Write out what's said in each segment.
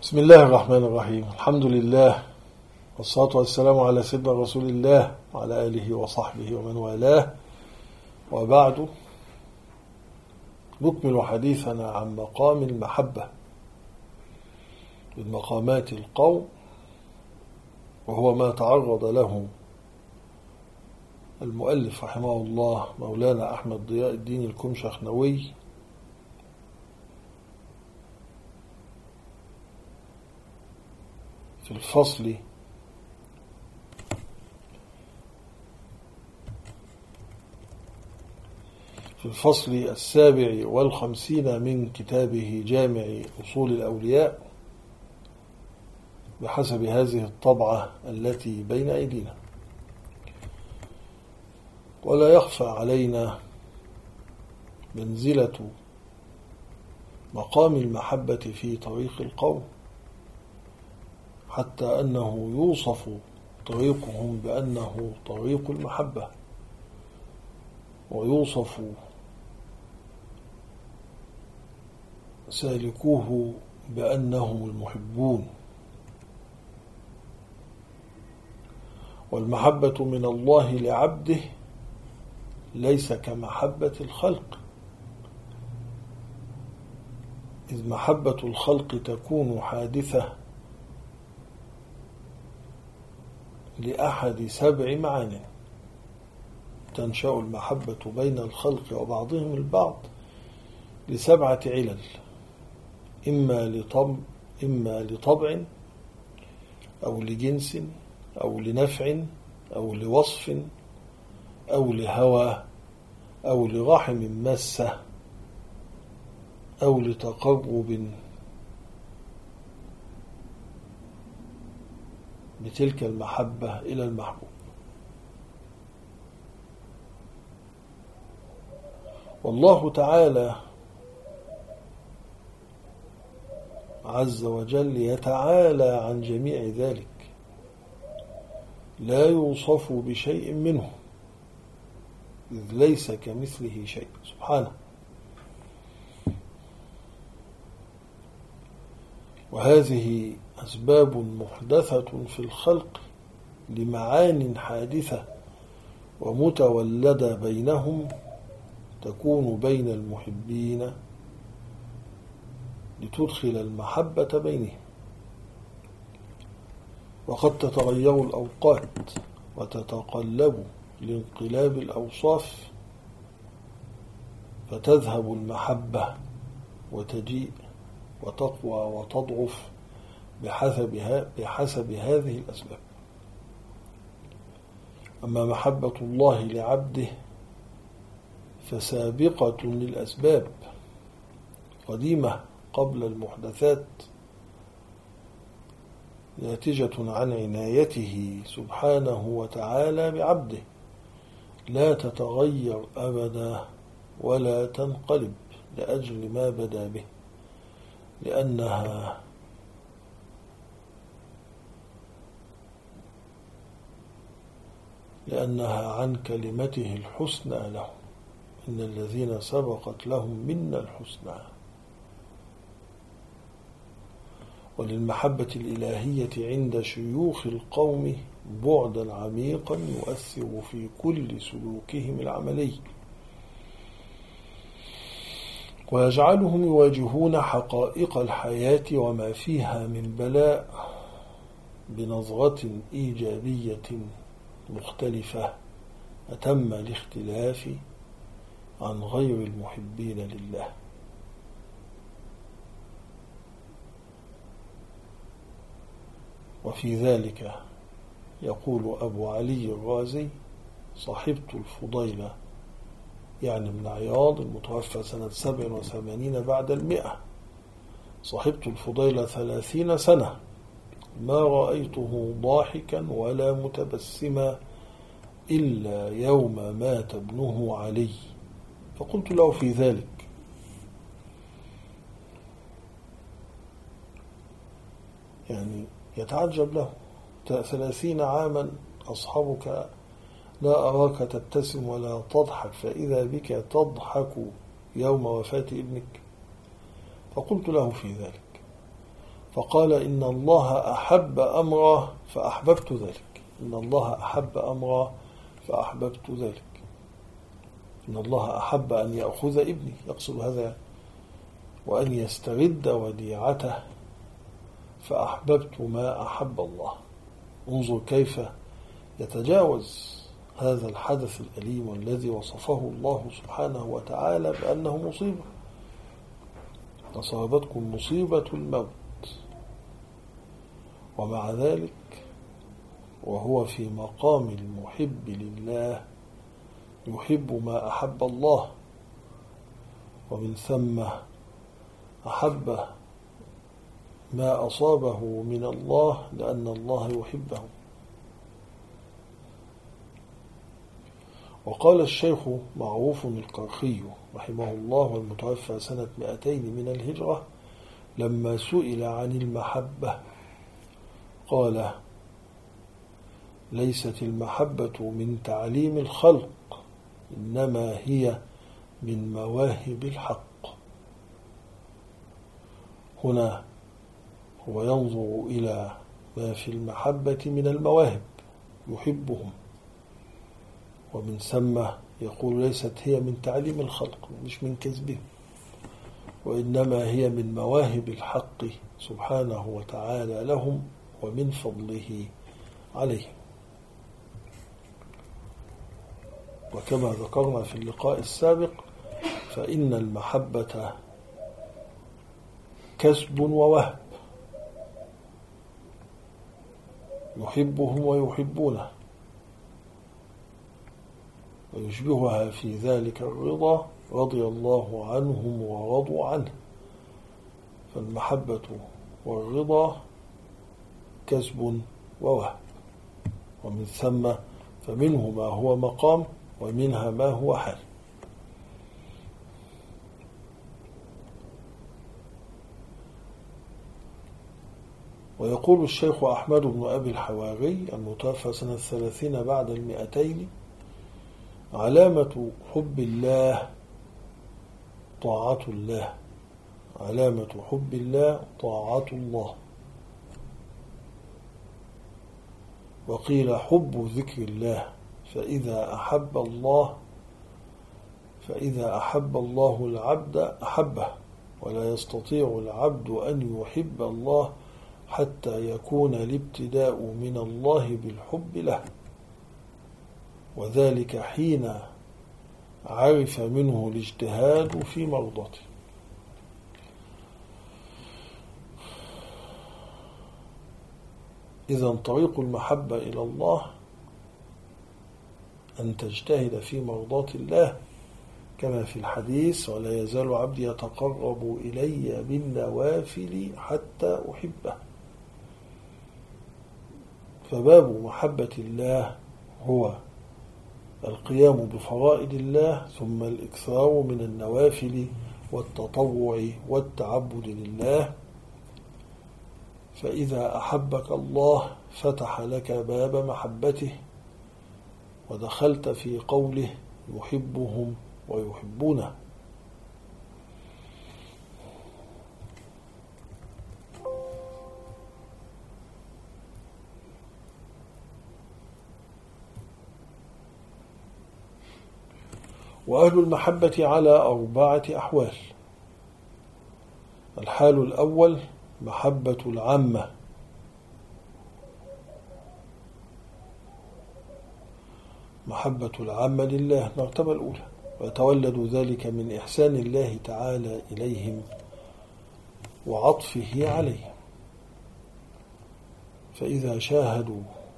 بسم الله الرحمن الرحيم. الحمد لله والصلاة والسلام على سيدنا رسول الله وعلى آله وصحبه ومن والاه، وبعد، نكمل حديثنا عن مقام المحبة من مقامات القوم، وهو ما تعرض له المؤلف رحمه الله مولانا أحمد ضياء الدين الكمشخنوي في الفصل 57 من كتابه جامع أصول الأولياء بحسب هذه الطبعة التي بين أيدينا. ولا يخفى علينا منزلة مقام المحبة في طريق القوم، حتى أنه يوصف طريقهم بأنه طريق المحبة، ويوصف سالكوه بأنهم المحبون. والمحبة من الله لعبده ليس كمحبة الخلق، إذ محبة الخلق تكون حادثة لأحد 7 معان. تنشأ المحبة بين الخلق وبعضهم البعض ل7 علل، إما لطبع أو لجنس أو لنفع أو لوصف أو لهوى أو لرحم مسة أو لتقرب بتلك المحبة إلى المحبوب. والله تعالى عز وجل يتعالى عن جميع ذلك، لا يوصف بشيء منه، إذ ليس كمثله شيء سبحانه. وهذه أسباب محدثة في الخلق لمعان حادثة ومتولدة بينهم، تكون بين المحبين لتدخل المحبة بينهم. وقد تتغير الأوقات وتتقلب لانقلاب الأوصاف، فتذهب المحبة وتجيء وتقوى وتضعف بحسب هذه الأسباب. أما محبة الله لعبده فسابقة للأسباب، قديمة قبل المحدثات، ناتجة عن عنايته سبحانه وتعالى بعبده، لا تتغير أبدا ولا تنقلب لأجل ما بدا به، لأنها عن كلمته الحسنى لهم، إن الذين سبقت لهم منا الحسنى. وللمحبة الإلهية عند شيوخ القوم بعدا عميقا يؤثر في كل سلوكهم العملي، ويجعلهم يواجهون حقائق الحياة وما فيها من بلاء بنظرة إيجابية مختلفة أتم الاختلاف عن غير المحبين لله. وفي ذلك يقول أبو علي الرازي: صحبت الفضيل، يعني ابن عياض المتوفى سنة 87 بعد 100، صحبت الفضيل 30 سنة، ما رأيته ضاحكا ولا متبسما إلا يوم مات ابنه علي، فقلت له في ذلك: يعني يتعجب له، 30 عاما أصحابك لا أراك تبتسم ولا تضحك، فإذا بك تضحك يوم وفاة ابنك. فقلت له في ذلك: فقال إن الله أحب أمرا فأحببت ذلك. إن الله أحب أمرا فأحببت ذلك. إن الله أحب أن يأخذ ابني، يقصد هذا، وأن يسترد وديعته، فأحببت ما أحب الله. انظر كيف يتجاوز هذا الحدث الأليم الذي وصفه الله سبحانه وتعالى بأنه مصيبة. أصابتكم مصيبة الموت، ومع ذلك وهو في مقام المحب لله يحب ما أحب الله، ومن ثم أحب ما أصابه من الله لأن الله يحبه. وقال الشيخ معروف القرخي رحمه الله والمتوفى سنة 200 من الهجرة لما سئل عن المحبة قال: ليست المحبة من تعليم الخلق، إنما هي من مواهب الحق. هنا هو ينظر إلى ما في المحبة من المواهب يحبهم، ومن ثم يقول ليست هي من تعليم الخلق، مش من كذبهم، وإنما هي من مواهب الحق سبحانه وتعالى لهم ومن فضله عليهم. وكما ذكرنا في اللقاء السابق فإن المحبة كسب ووهب، يحبهم ويحبونه، ويشبهها في ذلك الرضا، رضي الله عنهم ورضوا عنه. فالمحبة والرضا كسب ووهب، ومن ثم فمنه ما هو مقام ومنها ما هو حال. ويقول الشيخ أحمد بن أبي الحواري المتوفى سنة 30 بعد 200: علامة حب الله طاعة الله. علامة حب الله طاعة الله. وقيل حب ذكر الله، فإذا أحب الله العبد أحبه، ولا يستطيع العبد أن يحب الله حتى يكون الابتداء من الله بالحب له، وذلك حين عرف منه الاجتهاد في مرضاته. إذن طريق المحبة إلى الله أن تجتهد في مرضاة الله، كما في الحديث: ولا يزال عبدي يتقرب إلي بالنوافل حتى أحبه. فباب محبة الله هو القيام بفرائض الله، ثم الإكثار من النوافل والتطوع والتعبد لله. فإذا أحبك الله فتح لك باب محبته، ودخلت في قوله: يحبهم ويحبونه. وأهل المحبة على 4 أحوال. الحال الأول محبة العامة، محبة العامة لله، المرتبة الأولى، ويتولد ذلك من إحسان الله تعالى إليهم وعطفه عليهم. فإذا شاهدوا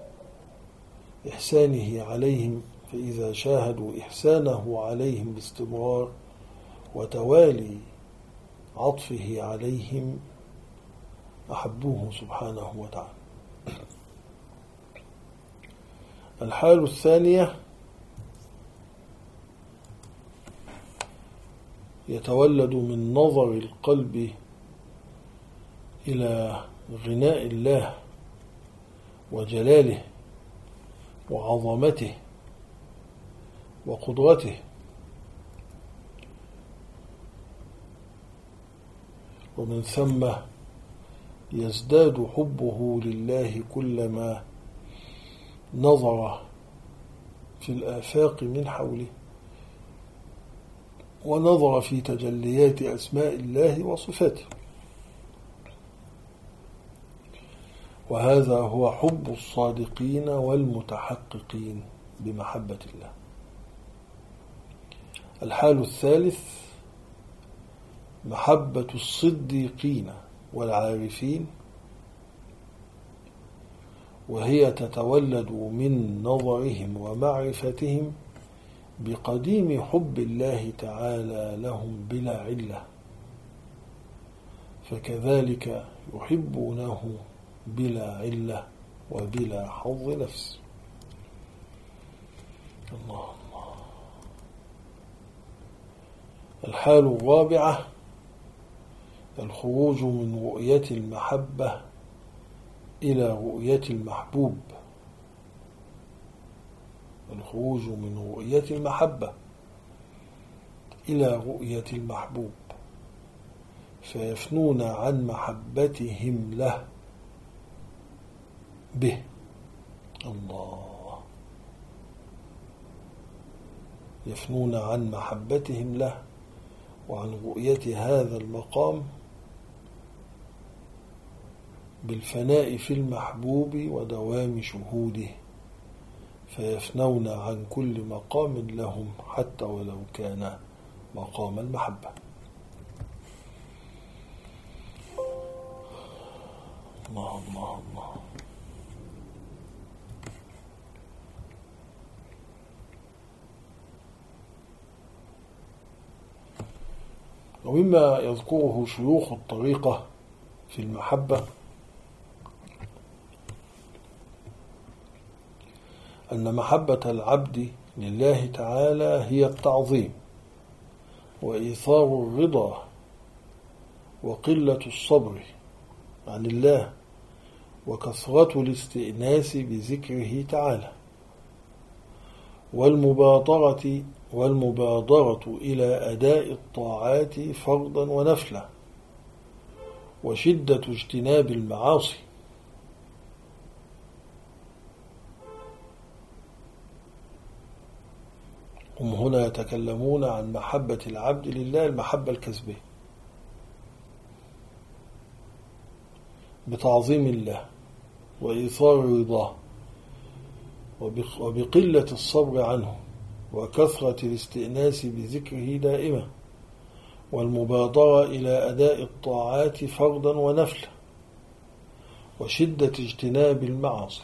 إحسانه عليهم باستمرار وتوالي عطفه عليهم أحبوه سبحانه وتعالى. الحال الثانية يتولد من نظر القلب إلى غناء الله وجلاله وعظمته وقدرته، ومن ثم يزداد حبه لله كلما نظر في الآفاق من حوله ونظر في تجليات أسماء الله وصفاته. وهذا هو حب الصادقين والمتحققين بمحبة الله. الحال الثالث محبة الصديقين والعارفين، وهي تتولد من نظرهم ومعرفتهم بقديم حب الله تعالى لهم بلا علة، فكذلك يحبونه بلا علة وبلا حظ نفس. الله الله. الحال الرابعة الخروج من رؤية المحبة إلى رؤية المحبوب. الخروج من رؤية المحبة إلى رؤية المحبوب، فيفنون عن محبتهم له به. الله. يفنون عن محبتهم له وعن رؤية هذا المقام بالفناء في المحبوب ودوام شهوده، فيفنون عن كل مقام لهم حتى ولو كان مقام المحبة. الله الله الله. ومما يذكره شيوخ الطريقة في المحبة أن محبة العبد لله تعالى هي التعظيم وإيثار الرضا وقلة الصبر عن الله وكثرة الاستئناس بذكره تعالى والمبادرة إلى أداء الطاعات فرضا ونفلا وشدة اجتناب المعاصي. هم هنا يتكلمون عن محبة العبد لله المحبة الكسبية بتعظيم الله وإيثار رضاه وبقلة الصبر عنه وكثرة الاستئناس بذكره دائما والمبادرة إلى أداء الطاعات فرضا ونفلا وشدة اجتناب المعاصي.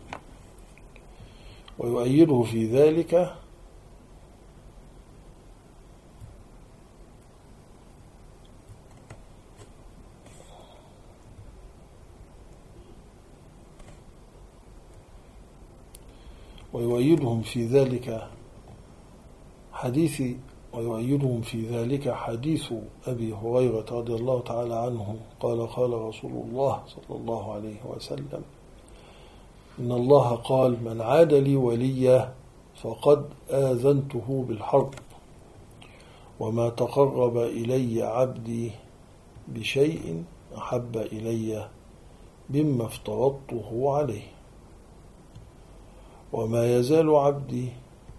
ويؤيده في ذلك ويؤيدهم في ذلك حديث أبي هريرة رضي الله تعالى عنه قال قال رسول الله صلى الله عليه وسلم: إن الله قال: من عاد لي وليا فقد آذنته بالحرب، وما تقرب إلي عبدي بشيء أحب إلي مما افترضته عليه، وما يزال عبدي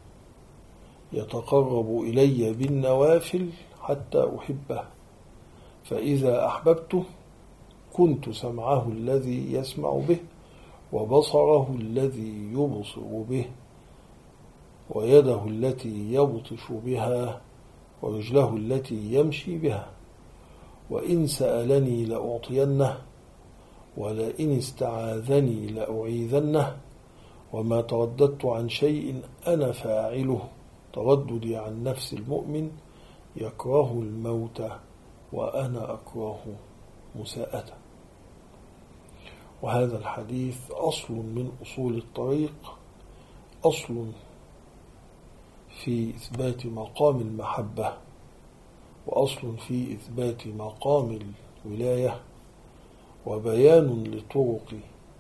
يتقرب إلي بالنوافل حتى أحبه، فإذا أحببته كنت سمعه الذي يسمع به وبصره الذي يبصر به ويده التي يبطش بها ورجله التي يمشي بها، وإن سألني لأعطينه ولئن استعاذني لأعيذنه، وما ترددت عن شيء أنا فاعله ترددي عن نفس المؤمن يكره الموت وأنا أكره مساءته. وهذا الحديث أصل من أصول الطريق، أصل في إثبات مقام المحبة، وأصل في إثبات مقام الولاية، وبيان لطرق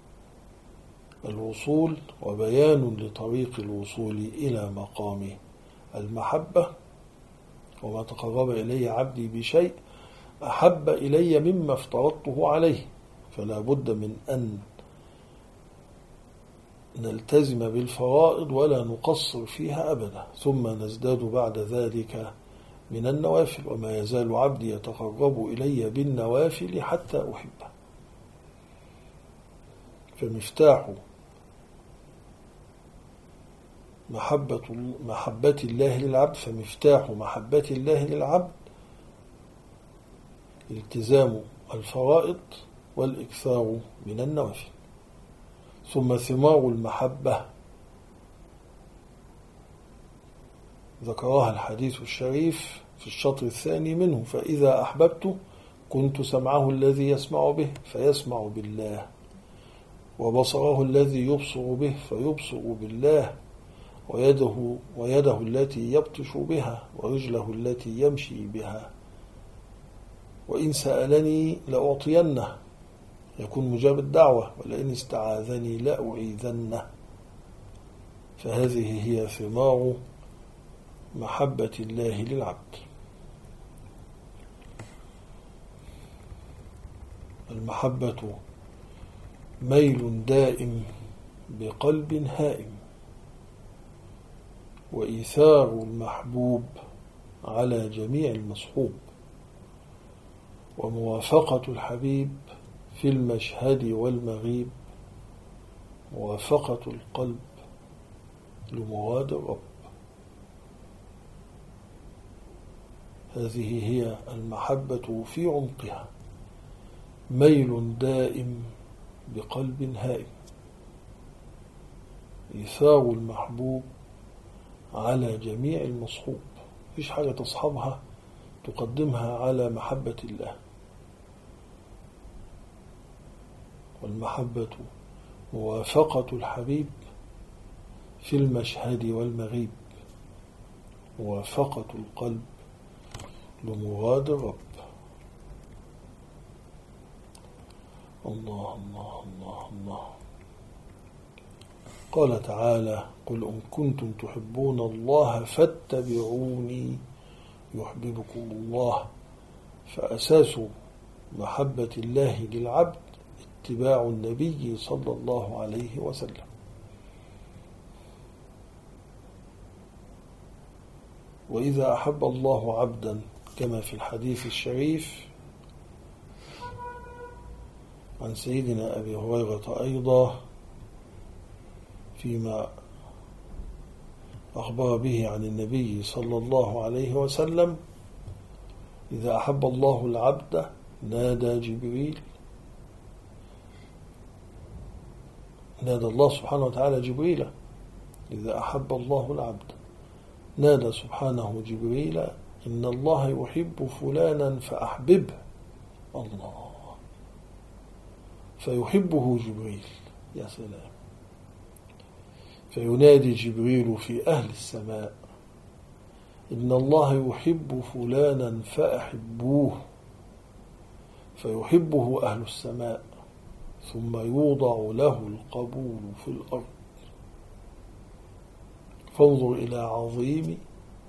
الوصول، وبيان لطريق الوصول إلى مقام المحبة. وما تقرب إلي عبدي بشيء أحب إلي مما افترضته عليه، فلا بد من أن نلتزم بالفرائض ولا نقصر فيها أبدا، ثم نزداد بعد ذلك من النوافل. وما يزال عبدي يتقرب إلي بالنوافل حتى أحبه. فمفتاح محبة الله للعبد، فمفتاح محبة الله للعبد التزام الفرائض والإكثار من النوافل. ثم ثمار المحبة ذكرها الحديث الشريف في الشطر الثاني منه: فإذا أحببت كنت سمعه الذي يسمع به فيسمع بالله، وبصره الذي يبصر به فيبصر بالله، ويده التي يبطش بها، ورجله التي يمشي بها، وإن سألني لأعطينه، يكون مجاب الدعوة، ولئن استعاذني لأعيذنه. فهذه هي ثمار محبة الله للعبد. المحبة ميل دائم بقلب هائم، وإيثار المحبوب على جميع المصحوب، وموافقة الحبيب في المشهد والمغيب، موافقة القلب لمراد الرب. هذه هي المحبة في عمقها، ميل دائم بقلب هائم، إيثار المحبوب على جميع المصحوب. مفيش حاجة تصحبها تقدمها على محبة الله. والمحبة موافقة الحبيب في المشهد والمغيب، موافقة القلب لمراد الرب. الله الله الله الله. قال تعالى: قل إن كنتم تحبون الله فاتبعوني يحببكم الله. فأساس محبة الله للعبد اتباع النبي صلى الله عليه وسلم. وإذا أحب الله عبدا كما في الحديث الشريف عن سيدنا أبي هريرة أيضا فيما أخبر به عن النبي صلى الله عليه وسلم: إذا أحب الله العبد نادى جبريل، نادى الله سبحانه وتعالى جبريل. إذا أحب الله العبد نادى سبحانه جبريل: إن الله يحب فلانا فأحببه. الله، فيحبه جبريل. يا سلام. فينادي جبريل في أهل السماء: إن الله يحب فلانا فأحبوه. فيحبه أهل السماء، ثم يوضع له القبول في الأرض. فانظر إلى عظيم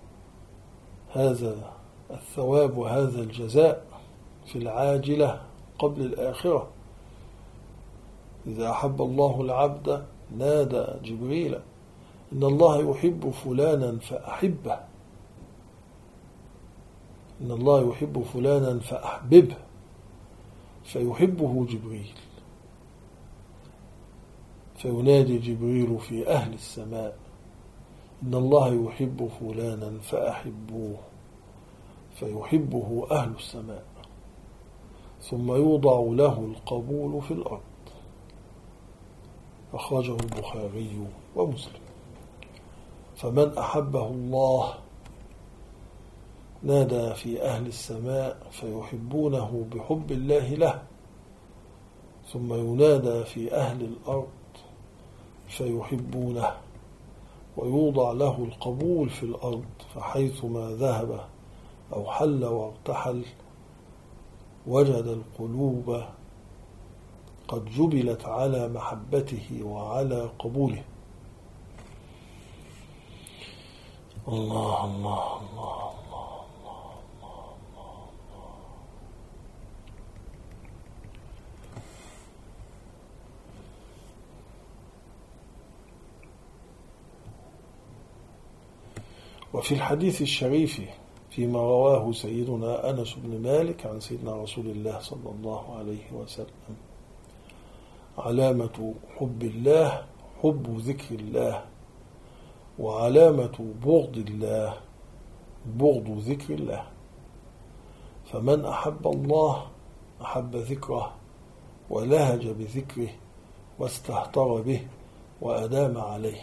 هذا الثواب وهذا الجزاء في العاجلة قبل الآخرة. إذا أحب الله العبد نادى جبريل: إن الله يحب فلانا فأحبه. إن الله يحب فلانا فأحببه. فيحبه جبريل. فينادي جبريل في أهل السماء: إن الله يحب فلانا فأحبوه. فيحبه أهل السماء، ثم يوضع له القبول في الأرض. أخرجه البخاري ومسلم. فمن أحبه الله نادى في أهل السماء فيحبونه بحب الله له، ثم ينادى في أهل الأرض فيحبونه، ويوضع له القبول في الأرض، فحيثما ذهب أو حل وارتحل وجد القلوب قد جبلت على محبته وعلى قبوله. الله الله الله الله الله الله. وفي الحديث الشريف فيما رواه سيدنا أنس بن مالك عن سيدنا رسول الله صلى الله عليه وسلم: علامة حب الله حب ذكر الله، وعلامة بغض الله بغض ذكر الله. فمن أحب الله أحب ذكره ولهج بذكره واستهتر به وأدام عليه.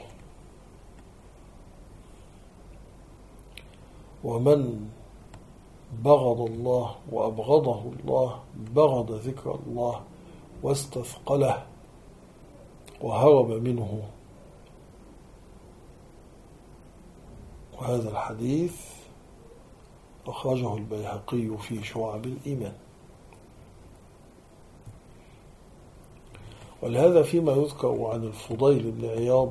ومن بغض الله وأبغضه الله بغض ذكر الله واستثقله وهرب منه. وهذا الحديث أخرجه البيهقي في شعب الإيمان. ولهذا فيما يذكر عن الفضيل بن عياض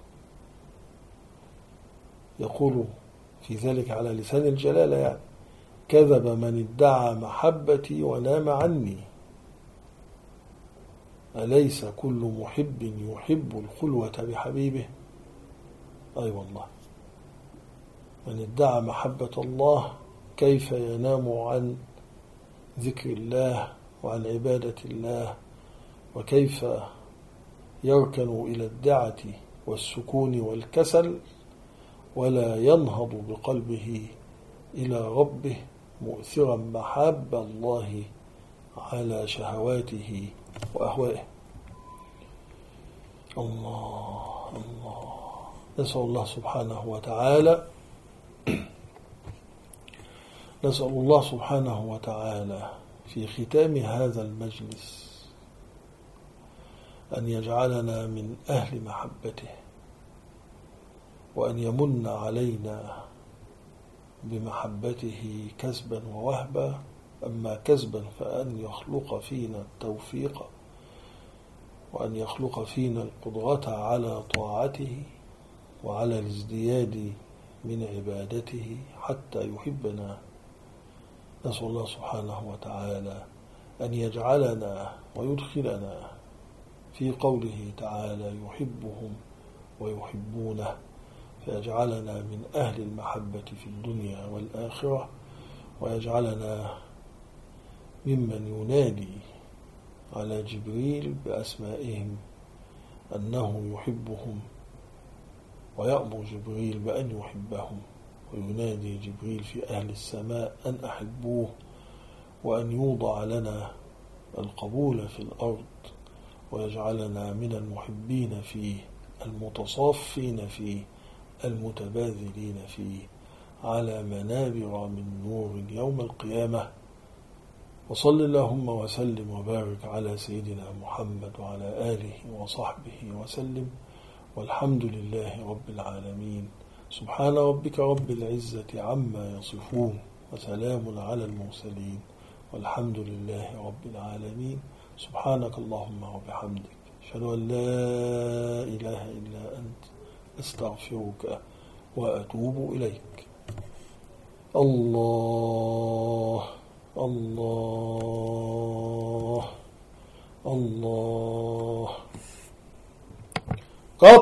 يقول في ذلك على لسان الجلالة يعني: كذب من ادعى محبتي ونام عني، أليس كل محب يحب الخلوة بحبيبه؟ أي والله، من ادعى محبة الله كيف ينام عن ذكر الله وعن عبادة الله، وكيف يركن إلى الدعة والسكون والكسل ولا ينهض بقلبه إلى ربه مؤثرا محاب الله على شهواته وأهوائه. الله الله. نسأل الله سبحانه وتعالى في ختام هذا المجلس أن يجعلنا من أهل محبته، وأن يمن علينا بمحبته كسبا ووهبا. أما كسبا فأن يخلق فينا التوفيق، وأن يخلق فينا القدرة على طاعته وعلى الازدياد من عبادته حتى يحبنا. نسأل الله سبحانه وتعالى أن يجعلنا ويدخلنا في قوله تعالى: يحبهم ويحبونه، فيجعلنا من أهل المحبة في الدنيا والآخرة، ويجعلنا ممن ينادي على جبريل بأسمائهم أنه يحبهم، ويأمر جبريل بأن يحبهم، وينادي جبريل في أهل السماء أن أحبوه، وأن يوضع لنا القبول في الأرض، ويجعلنا من المحبين فيه المتصافين فيه المتباذلين فيه على منابر من نور يوم القيامة. وصل اللهم وسلم وبارك على سيدنا محمد وعلى آله وصحبه وسلم، والحمد لله رب العالمين. سبحان ربك رب العزة عما يصفون، وسلام على المرسلين، والحمد لله رب العالمين. سبحانك اللهم وبحمدك، أشهد أن لا إله إلا أنت، أستغفرك وأتوب إليك. الله الله الله.